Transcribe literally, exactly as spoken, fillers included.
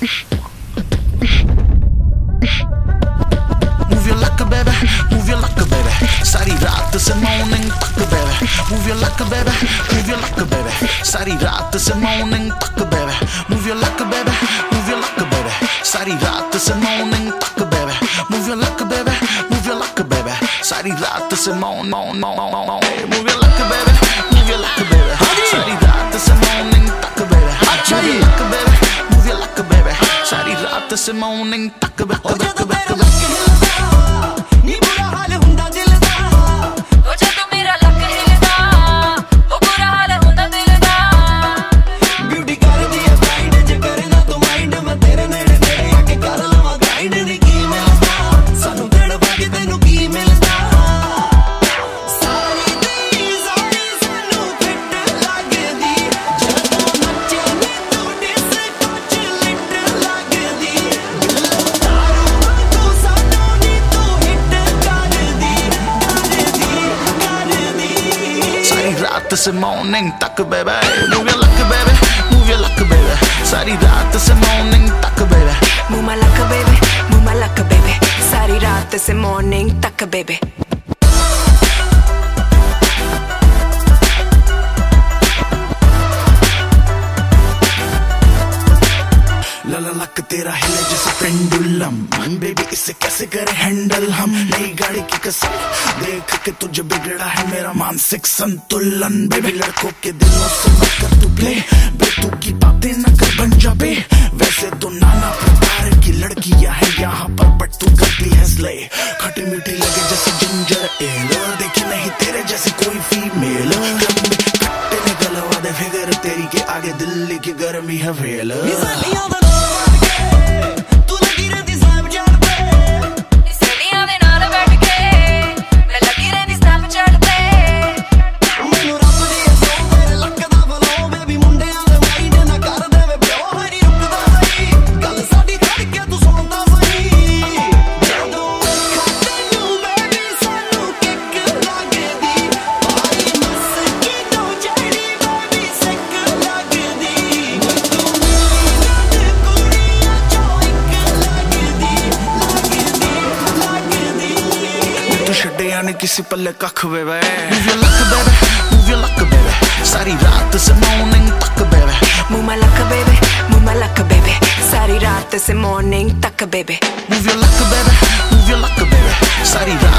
Move your luck, baby, move your luck, baby. सारी रात से morning तक, baby. Move your luck, baby, move your luck, baby. सारी रात से morning तक, baby. Move your luck, baby, move your luck, baby. सारी रात से morning तक, baby. Move your luck, baby, move your luck, baby. सारी रात से morning, morning, move your luck, baby, move your luck, baby. सारी रात से morning तक, baby. Move your luck, baby, move your luck, baby. सारी रात से morning तक, baby, baby, baby. रात से morning तक, baby. Move your luck, baby, move your luck, baby. सारी रात से morning तक, baby. Move my luck, baby, move my luck, baby. सारी रात से morning तक, baby. लला लक तेरा हिले जैसे पेंडुलम, बेबी इसे कैसे करे हैंडल हम. नई गाड़ी की कसम देख के तुझे बिगड़ा है मेरा मानसिक संतुलन. बेबी लड़कों के दिलों से मत कर तू प्ले, बेतू की बातें न कर बन जा बे. वैसे तो नाना प्रकार की लड़कियां हैं यहाँ पर, बट तू करती है स्ले. खटी मीठी लगे जैसे जिंजर एल, देखी नहीं तेरे जैसी कोई फीमेल. कट्टे ने गलवा दे फिगर तेरी के आगे, दिल्ली की गर्मी है वेल. यानी किसी पल्ले कख, baby. Move your luck, baby, move your luck, baby. सारी रात से morning तक, baby. Move my luck, baby, move my luck, baby. सारी रात से morning तक, baby. Move your luck, baby, move your luck, baby. सारी रात